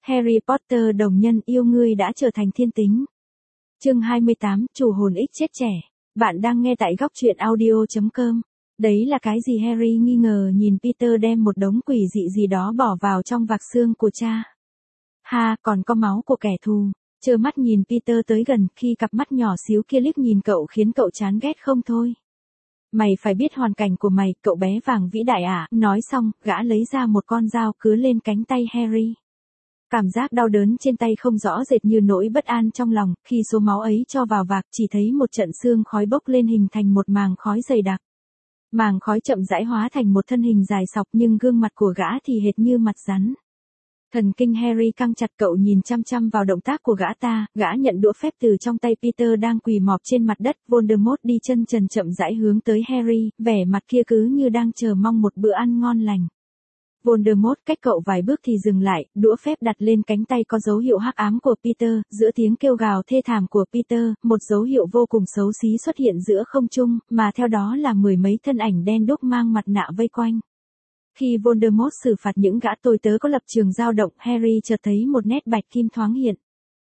Harry Potter đồng nhân yêu ngươi đã trở thành thiên tính. Chương 28, chủ hồn ích chết trẻ. Bạn đang nghe tại góc truyện audio.com. Đấy là cái gì? Harry nghi ngờ nhìn Peter đem một đống quỷ dị gì đó bỏ vào trong vạc xương của cha. Ha, còn có máu của kẻ thù. Trơ mắt nhìn Peter tới gần, khi cặp mắt nhỏ xíu kia liếc nhìn cậu khiến cậu chán ghét không thôi. Mày phải biết hoàn cảnh của mày, cậu bé vàng vĩ đại à. Nói xong, gã lấy ra một con dao cứa lên cánh tay Harry. Cảm giác đau đớn trên tay không rõ rệt như nỗi bất an trong lòng, khi số máu ấy cho vào vạc chỉ thấy một trận xương khói bốc lên hình thành một màng khói dày đặc. Màng khói chậm rãi hóa thành một thân hình dài sọc nhưng gương mặt của gã thì hệt như mặt rắn. Thần kinh Harry căng chặt, cậu nhìn chăm chăm vào động tác của gã nhận đũa phép từ trong tay Peter đang quỳ mọp trên mặt đất. Voldemort đi chân trần chậm rãi hướng tới Harry, vẻ mặt kia cứ như đang chờ mong một bữa ăn ngon lành. Voldemort cách cậu vài bước thì dừng lại, đũa phép đặt lên cánh tay có dấu hiệu hắc ám của Peter, giữa tiếng kêu gào thê thảm của Peter, một dấu hiệu vô cùng xấu xí xuất hiện giữa không trung, mà theo đó là mười mấy thân ảnh đen đúc mang mặt nạ vây quanh. Khi Voldemort xử phạt những gã tôi tớ có lập trường dao động, Harry chợt thấy một nét bạch kim thoáng hiện.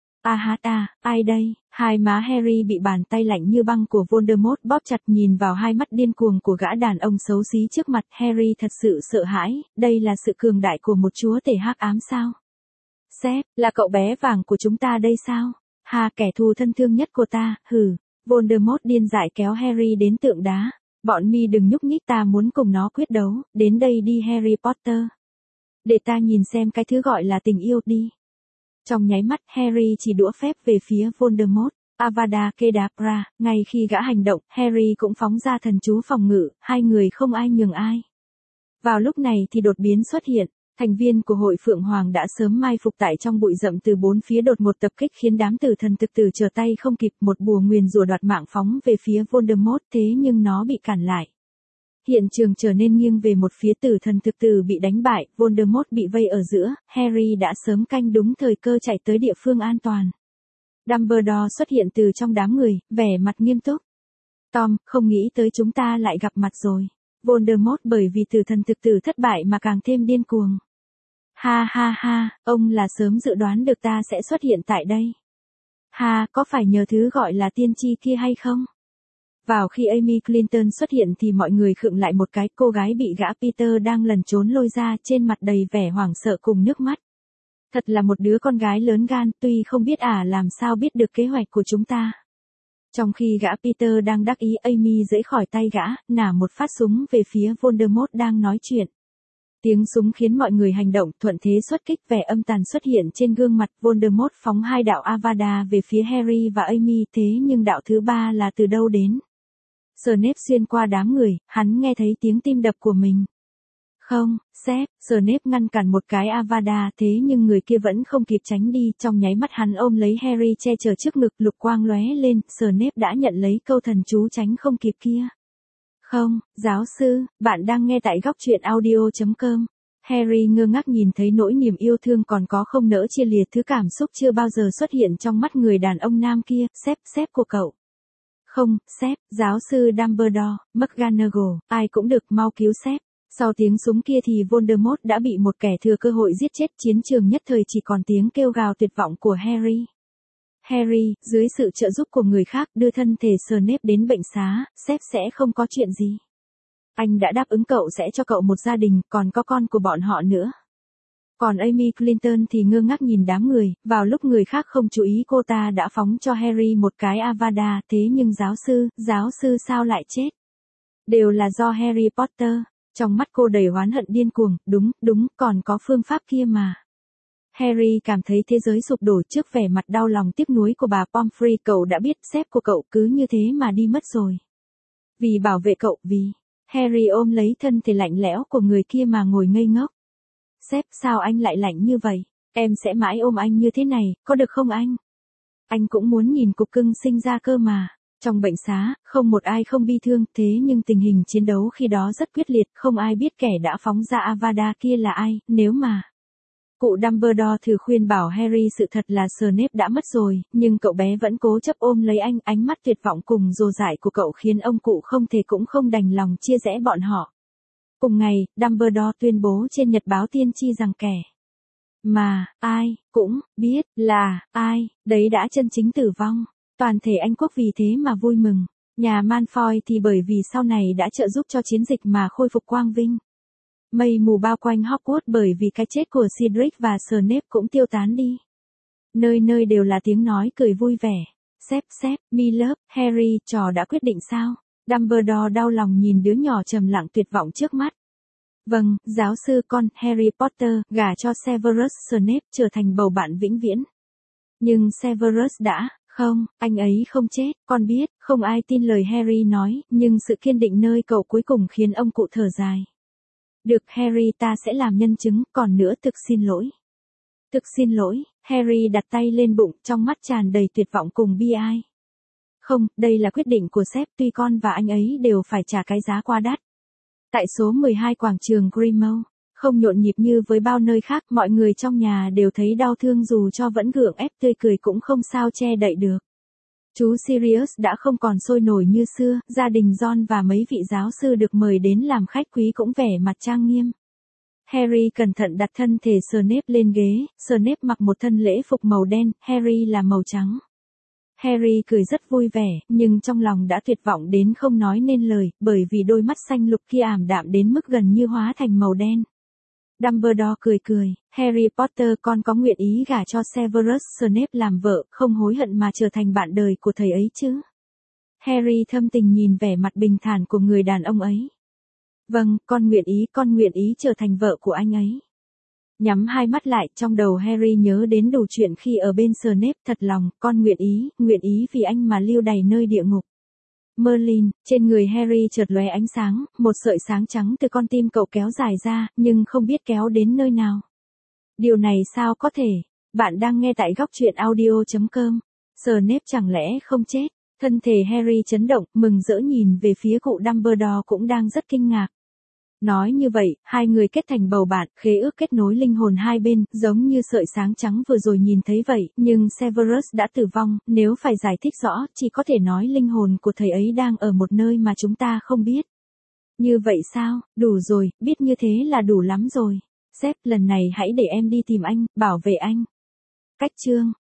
Ai đây? Hai má Harry bị bàn tay lạnh như băng của Voldemort bóp chặt, nhìn vào hai mắt điên cuồng của gã đàn ông xấu xí trước mặt, Harry thật sự sợ hãi, đây là sự cường đại của một chúa tể hắc ám sao? Sếp, là cậu bé vàng của chúng ta đây sao? Ha, kẻ thù thân thương nhất của ta, hừ. Voldemort điên dại kéo Harry đến tượng đá. Bọn mi đừng nhúc nhích, ta muốn cùng nó quyết đấu, đến đây đi Harry Potter. Để ta nhìn xem cái thứ gọi là tình yêu đi. Trong nháy mắt, Harry chỉ đũa phép về phía Voldemort. Avada Kedavra, ngay khi gã hành động, Harry cũng phóng ra thần chú phòng ngự, hai người không ai nhường ai. Vào lúc này thì đột biến xuất hiện, thành viên của hội Phượng Hoàng đã sớm mai phục tại trong bụi rậm từ bốn phía đột ngột tập kích khiến đám tử thần thực tử trở tay không kịp, một bùa nguyền rủa đoạt mạng phóng về phía Voldemort, thế nhưng nó bị cản lại. Hiện trường trở nên nghiêng về một phía, tử thần thực tử bị đánh bại, Voldemort bị vây ở giữa, Harry đã sớm canh đúng thời cơ chạy tới địa phương an toàn. Dumbledore xuất hiện từ trong đám người, vẻ mặt nghiêm túc. Tom, không nghĩ tới chúng ta lại gặp mặt rồi. Voldemort bởi vì tử thần thực tử thất bại mà càng thêm điên cuồng. Ha, ông là sớm dự đoán được ta sẽ xuất hiện tại đây. Ha, có phải nhờ thứ gọi là tiên tri kia hay không? Vào khi Amy Clinton xuất hiện thì mọi người khựng lại một cái, cô gái bị gã Peter đang lẩn trốn lôi ra, trên mặt đầy vẻ hoảng sợ cùng nước mắt. Thật là một đứa con gái lớn gan, tuy không biết làm sao biết được kế hoạch của chúng ta. Trong khi gã Peter đang đắc ý, Amy giãy khỏi tay gã, nả một phát súng về phía Voldemort đang nói chuyện. Tiếng súng khiến mọi người hành động, thuận thế xuất kích, vẻ âm tàn xuất hiện trên gương mặt. Voldemort phóng hai đạo Avada về phía Harry và Amy, thế nhưng đạo thứ ba là từ đâu đến? Snape xuyên qua đám người, hắn nghe thấy tiếng tim đập của mình. Không, sếp, Snape ngăn cản một cái Avada, thế nhưng người kia vẫn không kịp tránh đi, trong nháy mắt hắn ôm lấy Harry che chở trước ngực, lục quang lóe lên, Snape đã nhận lấy câu thần chú tránh không kịp kia. Không, giáo sư, bạn đang nghe tại góc truyện audio.com. Harry ngơ ngác nhìn thấy nỗi niềm yêu thương còn có không nỡ chia lìa, thứ cảm xúc chưa bao giờ xuất hiện trong mắt người đàn ông nam kia. Sếp của cậu. Không, sếp, giáo sư Dumbledore, McGonagall, ai cũng được, mau cứu sếp. Sau tiếng súng kia thì Voldemort đã bị một kẻ thừa cơ hội giết chết, chiến trường nhất thời chỉ còn tiếng kêu gào tuyệt vọng của Harry. Harry, dưới sự trợ giúp của người khác, đưa thân thể Snape đến bệnh xá, sếp sẽ không có chuyện gì. Anh đã đáp ứng cậu sẽ cho cậu một gia đình, còn có con của bọn họ nữa. Còn Amy Clinton thì ngơ ngác nhìn đám người, vào lúc người khác không chú ý cô ta đã phóng cho Harry một cái Avada, thế nhưng giáo sư sao lại chết? Đều là do Harry Potter. Trong mắt cô đầy oán hận điên cuồng, đúng, còn có phương pháp kia mà. Harry cảm thấy thế giới sụp đổ trước vẻ mặt đau lòng tiếc nuối của bà Pomfrey. Cậu đã biết sếp của cậu cứ như thế mà đi mất rồi. Vì bảo vệ cậu, Harry ôm lấy thân thể lạnh lẽo của người kia mà ngồi ngây ngốc. Sếp, sao anh lại lạnh như vậy? Em sẽ mãi ôm anh như thế này, có được không anh? Anh cũng muốn nhìn cục cưng sinh ra cơ mà. Trong bệnh xá, không một ai không bi thương, thế nhưng tình hình chiến đấu khi đó rất quyết liệt, không ai biết kẻ đã phóng ra Avada kia là ai, nếu mà. Cụ Dumbledore thử khuyên bảo Harry sự thật là Snape đã mất rồi, nhưng cậu bé vẫn cố chấp ôm lấy anh, ánh mắt tuyệt vọng cùng dồ dại của cậu khiến ông cụ không thể cũng không đành lòng chia rẽ bọn họ. Cùng ngày, Dumbledore tuyên bố trên nhật báo tiên tri rằng kẻ Mà, ai, cũng, biết, là, ai, đấy đã chân chính tử vong. Toàn thể Anh quốc vì thế mà vui mừng. Nhà Malfoy thì bởi vì sau này đã trợ giúp cho chiến dịch mà khôi phục quang vinh. Mây mù bao quanh Hogwarts bởi vì cái chết của Cedric và Snape cũng tiêu tán đi. Nơi nơi đều là tiếng nói cười vui vẻ. Sếp, mi lớp, Harry, trò đã quyết định sao? Dumbledore đau lòng nhìn đứa nhỏ trầm lặng tuyệt vọng trước mắt. Vâng, giáo sư con, Harry Potter, gả cho Severus Snape trở thành bầu bạn vĩnh viễn. Nhưng Severus đã, không, anh ấy không chết, con biết, không ai tin lời Harry nói, nhưng sự kiên định nơi cậu cuối cùng khiến ông cụ thở dài. Được Harry, ta sẽ làm nhân chứng, còn nữa thực xin lỗi. Thực xin lỗi, Harry đặt tay lên bụng, trong mắt tràn đầy tuyệt vọng cùng bi ai. Không, đây là quyết định của sếp, tuy con và anh ấy đều phải trả cái giá quá đắt. Tại số 12 quảng trường Grimmauld, không nhộn nhịp như với bao nơi khác, mọi người trong nhà đều thấy đau thương dù cho vẫn gượng ép tươi cười cũng không sao che đậy được. Chú Sirius đã không còn sôi nổi như xưa, gia đình Ron và mấy vị giáo sư được mời đến làm khách quý cũng vẻ mặt trang nghiêm. Harry cẩn thận đặt thân thể Snape lên ghế, Snape mặc một thân lễ phục màu đen, Harry là màu trắng. Harry cười rất vui vẻ, nhưng trong lòng đã tuyệt vọng đến không nói nên lời, bởi vì đôi mắt xanh lục kia ảm đạm đến mức gần như hóa thành màu đen. Dumbledore cười, Harry Potter, con có nguyện ý gả cho Severus Snape làm vợ, không hối hận mà trở thành bạn đời của thầy ấy chứ? Harry thâm tình nhìn vẻ mặt bình thản của người đàn ông ấy. Vâng, con nguyện ý trở thành vợ của anh ấy. Nhắm hai mắt lại, trong đầu Harry nhớ đến đủ chuyện khi ở bên Snape, thật lòng, con nguyện ý vì anh mà lưu đày nơi địa ngục. Merlin, trên người Harry chợt lóe ánh sáng, một sợi sáng trắng từ con tim cậu kéo dài ra, nhưng không biết kéo đến nơi nào. Điều này sao có thể? Bạn đang nghe tại góc truyện audio.com. Snape chẳng lẽ không chết? Thân thể Harry chấn động, mừng rỡ nhìn về phía cụ Dumbledore cũng đang rất kinh ngạc. Nói như vậy, hai người kết thành bầu bạn, khế ước kết nối linh hồn hai bên, giống như sợi sáng trắng vừa rồi nhìn thấy vậy, nhưng Severus đã tử vong, nếu phải giải thích rõ, chỉ có thể nói linh hồn của thầy ấy đang ở một nơi mà chúng ta không biết. Như vậy sao, đủ rồi, biết như thế là đủ lắm rồi. Sếp, lần này hãy để em đi tìm anh, bảo vệ anh. Cách chương